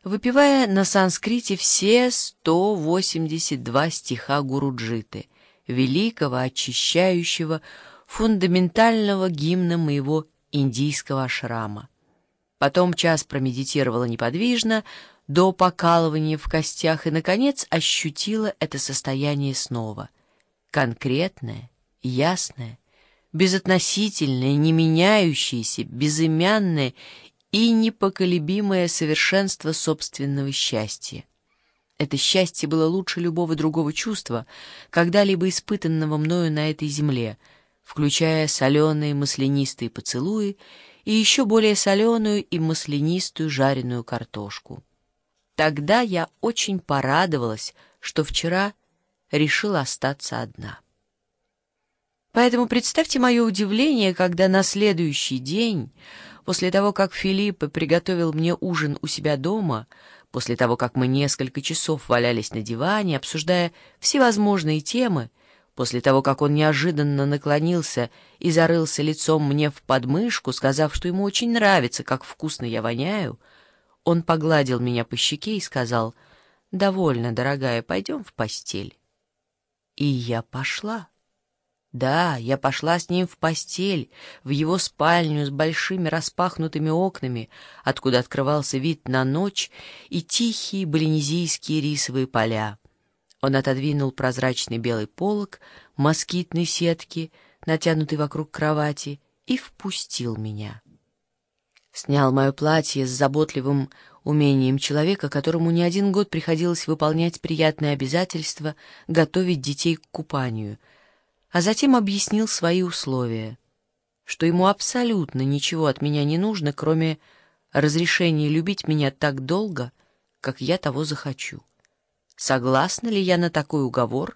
выпевая на санскрите все 182 стиха Гуруджиты, великого, очищающего, фундаментального гимна моего индийского ашрама. Потом час промедитировала неподвижно, до покалывания в костях, и, наконец, ощутила это состояние снова. Конкретное, ясное, безотносительное, не меняющееся, безымянное и непоколебимое совершенство собственного счастья. Это счастье было лучше любого другого чувства, когда-либо испытанного мною на этой земле, включая соленые маслянистые поцелуи и еще более соленую и маслянистую жареную картошку. Тогда я очень порадовалась, что вчера решила остаться одна. Поэтому представьте мое удивление, когда на следующий день, после того, как Филиппо приготовил мне ужин у себя дома, после того, как мы несколько часов валялись на диване, обсуждая всевозможные темы, после того, как он неожиданно наклонился и зарылся лицом мне в подмышку, сказав, что ему очень нравится, как вкусно я воняю, он погладил меня по щеке и сказал: «Довольно, дорогая, пойдем в постель». И я пошла. Да, я пошла с ним в постель, в его спальню с большими распахнутыми окнами, откуда открывался вид на ночь и тихие болинезийские рисовые поля. Он отодвинул прозрачный белый полог москитной сетки, натянутый вокруг кровати, и впустил меня. Снял мое платье с заботливым умением человека, которому не один год приходилось выполнять приятное обязательство готовить детей к купанию, а затем объяснил свои условия, что ему абсолютно ничего от меня не нужно, кроме разрешения любить меня так долго, как я того захочу. Согласна ли я на такой уговор?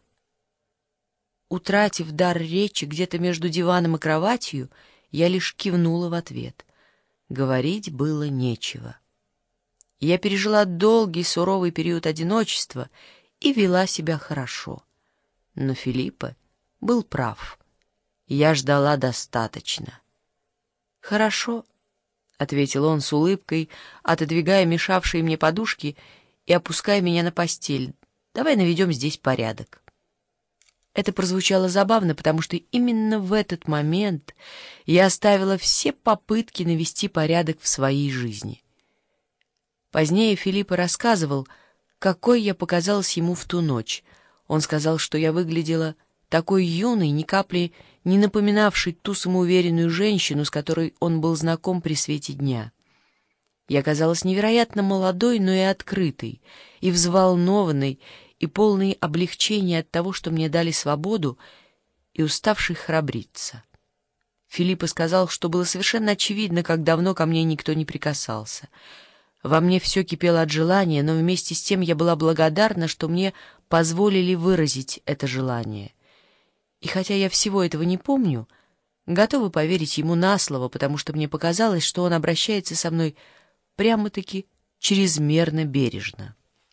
Утратив дар речи где-то между диваном и кроватью, я лишь кивнула в ответ. Говорить было нечего. Я пережила долгий суровый период одиночества и вела себя хорошо. Но Филиппо был прав. Я ждала достаточно. «Хорошо», — ответил он с улыбкой, отодвигая мешавшие мне подушки и опуская меня на постель. «Давай наведем здесь порядок». Это прозвучало забавно, потому что именно в этот момент я оставила все попытки навести порядок в своей жизни. Позднее Филиппо рассказывал, какой я показалась ему в ту ночь. Он сказал, что я выглядела такой юной, ни капли не напоминавшей ту самоуверенную женщину, с которой он был знаком при свете дня. Я казалась невероятно молодой, но и открытой, и взволнованной, и полной облегчения от того, что мне дали свободу, и уставшей храбриться. Филиппо сказал, что было совершенно очевидно, как давно ко мне никто не прикасался. Во мне все кипело от желания, но вместе с тем я была благодарна, что мне позволили выразить это желание. И хотя я всего этого не помню, готова поверить ему на слово, потому что мне показалось, что он обращается со мной прямо-таки чрезмерно бережно.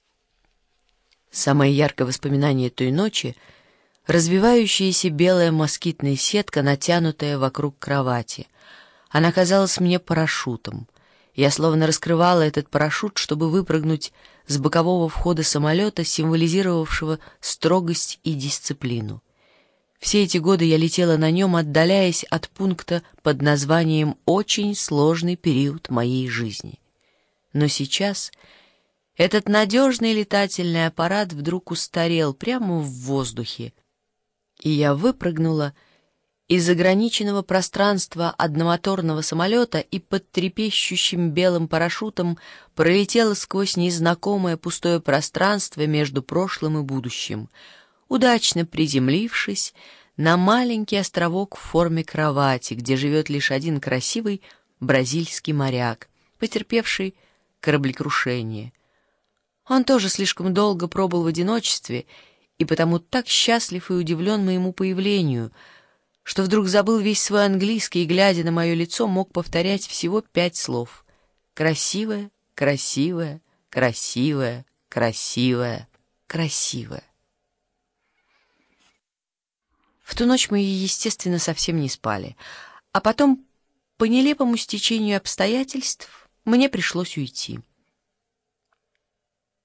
Самое яркое воспоминание той ночи — развивающаяся белая москитная сетка, натянутая вокруг кровати. Она казалась мне парашютом. Я словно раскрывала этот парашют, чтобы выпрыгнуть с бокового входа самолета, символизировавшего строгость и дисциплину. Все эти годы я летела на нем, отдаляясь от пункта под названием «Очень сложный период моей жизни». Но сейчас этот надежный летательный аппарат вдруг устарел прямо в воздухе, и я выпрыгнула из ограниченного пространства одномоторного самолета и под трепещущим белым парашютом пролетела сквозь незнакомое пустое пространство между прошлым и будущим, удачно приземлившись на маленький островок в форме кровати, где живет лишь один красивый бразильский моряк, потерпевший кораблекрушение. Он тоже слишком долго пробыл в одиночестве и потому так счастлив и удивлен моему появлению, что вдруг забыл весь свой английский и, глядя на мое лицо, мог повторять всего 5 слов: «Красивая, красивая, красивая, красивая, красивая». В ту ночь мы, естественно, совсем не спали, а потом, по нелепому стечению обстоятельств, мне пришлось уйти.